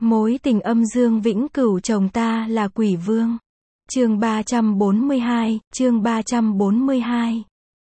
Mối tình âm dương vĩnh cửu chồng ta là quỷ vương. Chương 342, chương 342.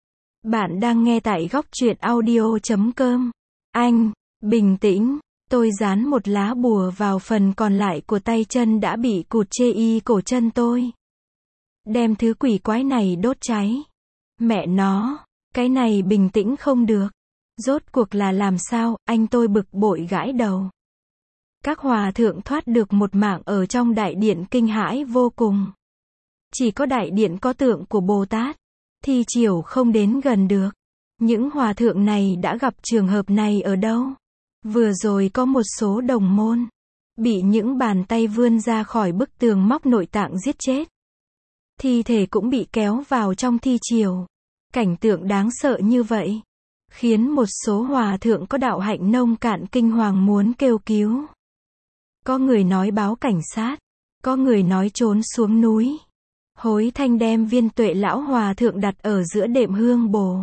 Bạn đang nghe tại góc truyện audio.com. Anh, bình tĩnh, tôi dán một lá bùa vào phần còn lại của tay chân đã bị cụt chê y cổ chân tôi. Đem thứ quỷ quái này đốt cháy. Mẹ nó, cái này bình tĩnh không được. Rốt cuộc là làm sao, anh tôi bực bội gãi đầu. Các hòa thượng thoát được một mạng ở trong đại điện kinh hãi vô cùng. Chỉ có đại điện có tượng của Bồ Tát, thì chiều không đến gần được. Những hòa thượng này đã gặp trường hợp này ở đâu? Vừa rồi có một số đồng môn, bị những bàn tay vươn ra khỏi bức tường móc nội tạng giết chết. Thi thể cũng bị kéo vào trong thi chiều. Cảnh tượng đáng sợ như vậy, khiến một số hòa thượng có đạo hạnh nông cạn kinh hoàng muốn kêu cứu. Có người nói báo cảnh sát, có người nói trốn xuống núi. Hối Thanh đem viên tuệ lão hòa thượng đặt ở giữa đệm hương bồ.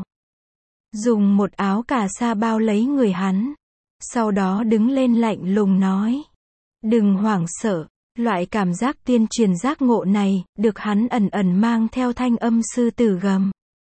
Dùng một áo cà sa bao lấy người hắn. Sau đó đứng lên lạnh lùng nói. Đừng hoảng sợ, loại cảm giác tiên truyền giác ngộ này, được hắn ẩn ẩn mang theo thanh âm sư tử gầm.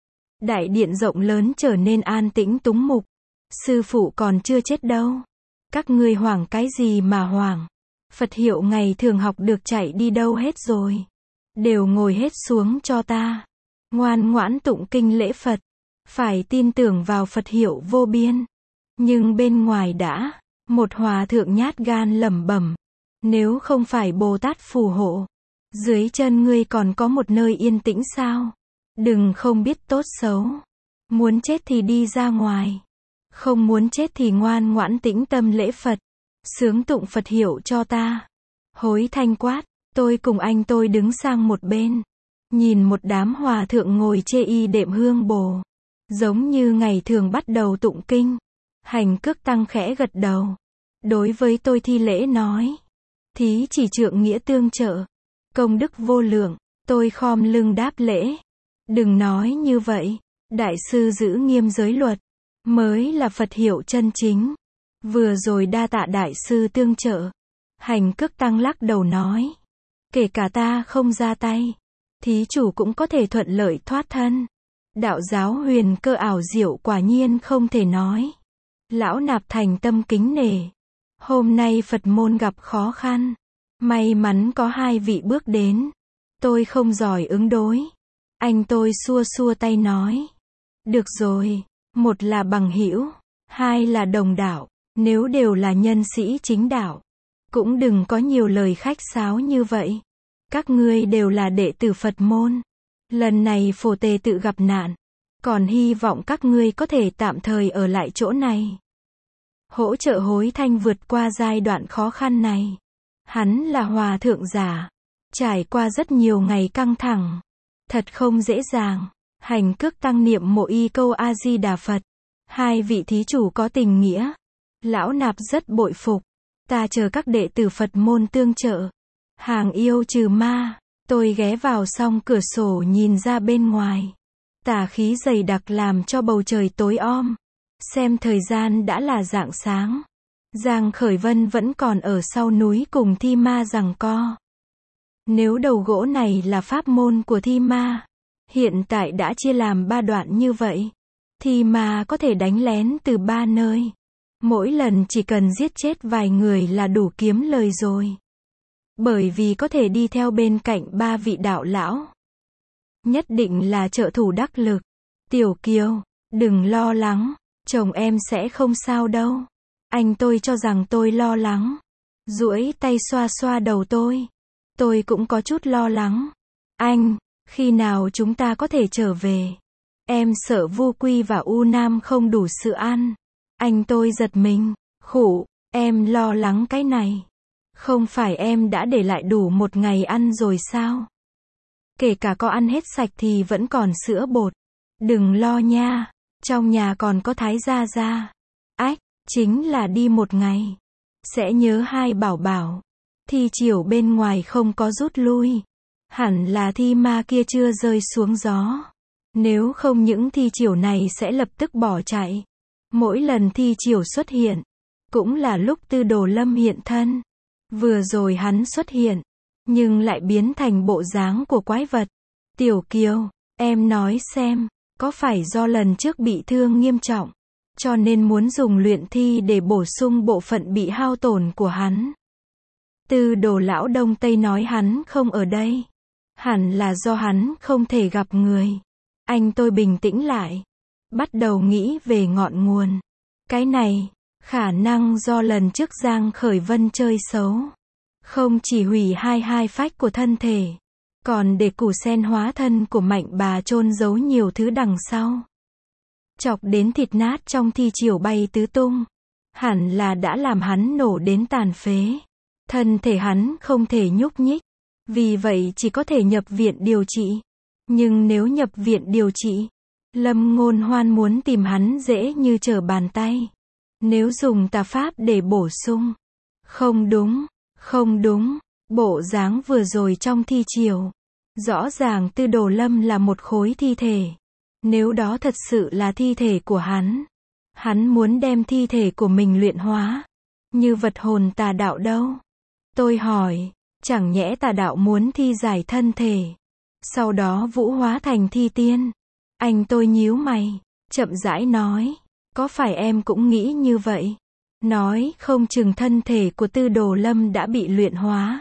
Đại điện rộng lớn trở nên an tĩnh túng mục. Sư phụ còn chưa chết đâu. Các ngươi hoảng cái gì mà hoảng? Phật hiệu ngày thường học được chạy đi đâu hết rồi? Đều ngồi hết xuống cho ta. Ngoan ngoãn tụng kinh lễ Phật. Phải tin tưởng vào Phật hiệu vô biên. Nhưng bên ngoài đã, một hòa thượng nhát gan lẩm bẩm. Nếu không phải Bồ Tát phù hộ, dưới chân ngươi còn có một nơi yên tĩnh sao? Đừng không biết tốt xấu. Muốn chết thì đi ra ngoài. Không muốn chết thì ngoan ngoãn tĩnh tâm lễ Phật. Sướng tụng Phật hiệu cho ta. Hối Thanh quát. Tôi cùng anh tôi đứng sang một bên. Nhìn một đám hòa thượng ngồi chê y đệm hương bồ. Giống như ngày thường bắt đầu tụng kinh. Hành Cước Tăng khẽ gật đầu. Đối với tôi thi lễ nói. Thí chỉ trượng nghĩa tương trợ. Công đức vô lượng. Tôi khom lưng đáp lễ. Đừng nói như vậy. Đại sư giữ nghiêm giới luật. Mới là Phật hiệu chân chính. Vừa rồi đa tạ đại sư tương trợ. Hành Cước Tăng lắc đầu nói. Kể cả ta không ra tay, thí chủ cũng có thể thuận lợi thoát thân. Đạo giáo huyền cơ ảo diệu quả nhiên không thể nói. Lão Nạp thành tâm kính nể. Hôm nay Phật môn gặp khó khăn. May mắn có hai vị bước đến. Tôi không giỏi ứng đối. Anh tôi xua xua tay nói. Được rồi, một là bằng hữu, hai là đồng đạo. Nếu đều là nhân sĩ chính đạo, cũng đừng có nhiều lời khách sáo như vậy. Các ngươi đều là đệ tử Phật môn. Lần này Phổ Tề tự gặp nạn. Còn hy vọng các ngươi có thể tạm thời ở lại chỗ này. Hỗ trợ Hối Thanh vượt qua giai đoạn khó khăn này. Hắn là hòa thượng giả. Trải qua rất nhiều ngày căng thẳng. Thật không dễ dàng. Hành Cước Tăng niệm mộ y câu A-di-đà Phật. Hai vị thí chủ có tình nghĩa. Lão Nạp rất bội phục. Ta chờ các đệ tử Phật môn tương trợ. Hàng yêu trừ ma. Tôi ghé vào song cửa sổ nhìn ra bên ngoài. Tà khí dày đặc làm cho bầu trời tối om. Xem thời gian đã là rạng sáng. Giang Khởi Vân vẫn còn ở sau núi cùng Thi Ma giằng co. Nếu đầu gỗ này là pháp môn của Thi Ma, hiện tại đã chia làm 3 đoạn như vậy. Thi Ma có thể đánh lén từ 3 nơi. Mỗi lần chỉ cần giết chết vài người là đủ kiếm lời rồi. Bởi vì có thể đi theo bên cạnh 3 vị đạo lão. Nhất định là trợ thủ đắc lực. Tiểu Kiều, đừng lo lắng, chồng em sẽ không sao đâu. Anh tôi cho rằng tôi lo lắng. Duỗi tay xoa xoa đầu tôi. Tôi cũng có chút lo lắng. Anh, khi nào chúng ta có thể trở về? Em sợ Vu Quy và U Nam không đủ sự ăn. Anh tôi giật mình. Khụ, em lo lắng cái này. Không phải em đã để lại đủ một ngày ăn rồi sao? Kể cả có ăn hết sạch thì vẫn còn sữa bột. Đừng lo nha. Trong nhà còn có Thái Gia Gia. Ách, chính là đi một ngày. Sẽ nhớ hai bảo bảo. Thi chiều bên ngoài không có rút lui. Hẳn là Thi Ma kia chưa rơi xuống gió. Nếu không những thi chiều này sẽ lập tức bỏ chạy. Mỗi lần thi chiều xuất hiện, cũng là lúc Tư Đồ Lâm hiện thân. Vừa rồi hắn xuất hiện, nhưng lại biến thành bộ dáng của quái vật. Tiểu Kiều, em nói xem, có phải do lần trước bị thương nghiêm trọng, cho nên muốn dùng luyện thi để bổ sung bộ phận bị hao tổn của hắn? Tư Đồ lão Đông Tây nói hắn không ở đây. Hẳn là do hắn không thể gặp người. Anh tôi bình tĩnh lại, bắt đầu nghĩ về ngọn nguồn. Cái này, khả năng do lần trước Giang Khởi Vân chơi xấu. Không chỉ hủy hai phách của thân thể, còn để củ sen hóa thân của Mạnh bà chôn giấu nhiều thứ đằng sau. Chọc đến thịt nát trong thi triều bay tứ tung. Hẳn là đã làm hắn nổ đến tàn phế. Thân thể hắn không thể nhúc nhích. Vì vậy chỉ có thể nhập viện điều trị. Nhưng nếu nhập viện điều trị, Lâm Ngôn Hoan muốn tìm hắn dễ như trở bàn tay. Nếu dùng tà pháp để bổ sung. Không đúng, không đúng. Bộ dáng vừa rồi trong thi triều, rõ ràng Tư Đồ Lâm là một khối thi thể. Nếu đó thật sự là thi thể của hắn muốn đem thi thể của mình luyện hóa. Như vật hồn tà đạo đâu? Tôi hỏi, chẳng nhẽ tà đạo muốn thi giải thân thể, sau đó vũ hóa thành thi tiên? Anh tôi nhíu mày, chậm rãi nói, có phải em cũng nghĩ như vậy? Nói không chừng thân thể của Tư Đồ Lâm đã bị luyện hóa.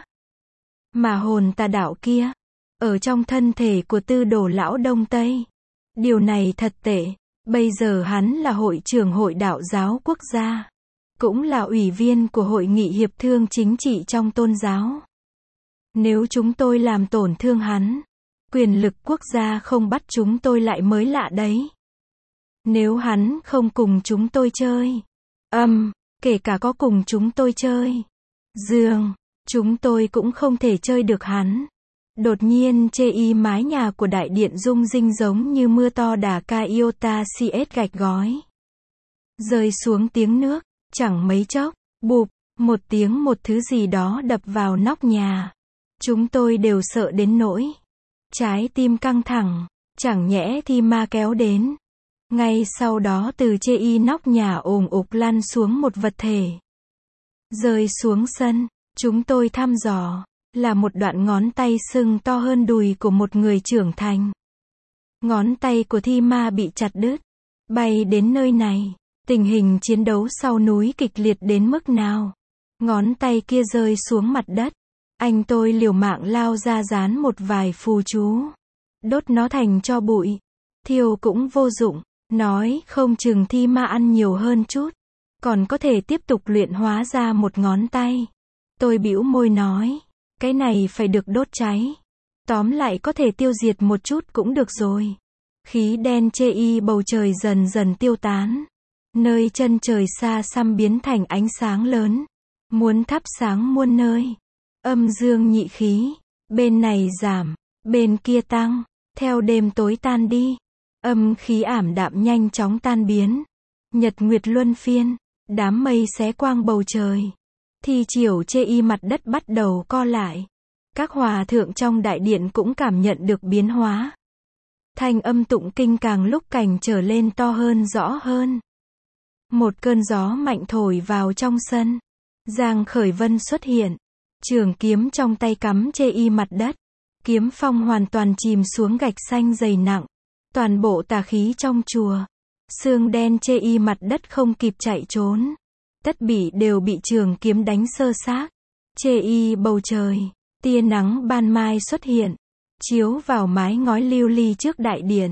Mà hồn tà đạo kia, ở trong thân thể của Tư Đồ lão Đông Tây. Điều này thật tệ. Bây giờ hắn là hội trưởng Hội Đạo giáo quốc gia, cũng là ủy viên của Hội nghị hiệp thương chính trị trong tôn giáo. Nếu chúng tôi làm tổn thương hắn, quyền lực quốc gia không bắt chúng tôi lại mới lạ đấy. Nếu hắn không cùng chúng tôi chơi, kể cả có cùng chúng tôi chơi giường, chúng tôi cũng không thể chơi được hắn. Đột nhiên chê y mái nhà của đại điện rung rinh giống như mưa to đà ca iota cs gạch gói. Rơi xuống tiếng nước, chẳng mấy chốc, bụp, một tiếng một thứ gì đó đập vào nóc nhà. Chúng tôi đều sợ đến nỗi trái tim căng thẳng, chẳng nhẽ thi ma kéo đến. Ngay sau đó từ chê y nóc nhà ồm ục lăn xuống một vật thể. Rơi xuống sân, chúng tôi thăm dò, là một đoạn ngón tay sưng to hơn đùi của một người trưởng thành. Ngón tay của thi ma bị chặt đứt, bay đến nơi này. Tình hình chiến đấu sau núi kịch liệt đến mức nào? Ngón tay kia rơi xuống mặt đất. Anh tôi liều mạng lao ra dán một vài phù chú. Đốt nó thành tro bụi. Thiêu cũng vô dụng. Nói không chừng thi ma ăn nhiều hơn chút, còn có thể tiếp tục luyện hóa ra một ngón tay. Tôi bĩu môi nói, cái này phải được đốt cháy. Tóm lại có thể tiêu diệt một chút cũng được rồi. Khí đen chê y bầu trời dần dần tiêu tán. Nơi chân trời xa xăm biến thành ánh sáng lớn. Muốn thắp sáng muôn nơi. Âm dương nhị khí. Bên này giảm, bên kia tăng. Theo đêm tối tan đi. Âm khí ảm đạm nhanh chóng tan biến. Nhật nguyệt luân phiên. Đám mây xé quang bầu trời. Thi triều chê y mặt đất bắt đầu co lại. Các hòa thượng trong đại điện cũng cảm nhận được biến hóa. Thanh âm tụng kinh càng lúc càng trở lên to hơn rõ hơn. Một cơn gió mạnh thổi vào trong sân. Giang Khởi Vân xuất hiện. Trường kiếm trong tay cắm chê y mặt đất. Kiếm phong hoàn toàn chìm xuống gạch xanh dày nặng. Toàn bộ tà khí trong chùa. Xương đen chê y mặt đất không kịp chạy trốn. Tất bị đều bị trường kiếm đánh sơ xác. Chê y bầu trời. Tia nắng ban mai xuất hiện. Chiếu vào mái ngói lưu ly trước đại điện.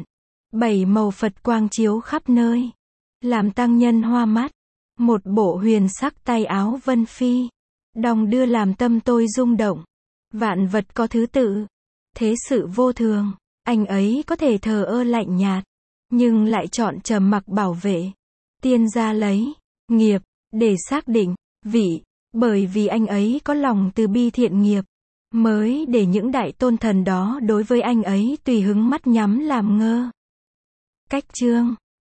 7 màu Phật quang chiếu khắp nơi. Làm tăng nhân hoa mắt. Một bộ huyền sắc tay áo vân phi. Đong đưa làm tâm tôi rung động. Vạn vật có thứ tự. Thế sự vô thường. Anh ấy có thể thờ ơ lạnh nhạt. Nhưng lại chọn trầm mặc bảo vệ. Tiên gia lấy nghiệp để xác định vị. Bởi vì anh ấy có lòng từ bi thiện nghiệp. Mới để những đại tôn thần đó đối với anh ấy tùy hứng mắt nhắm làm ngơ. Cách chương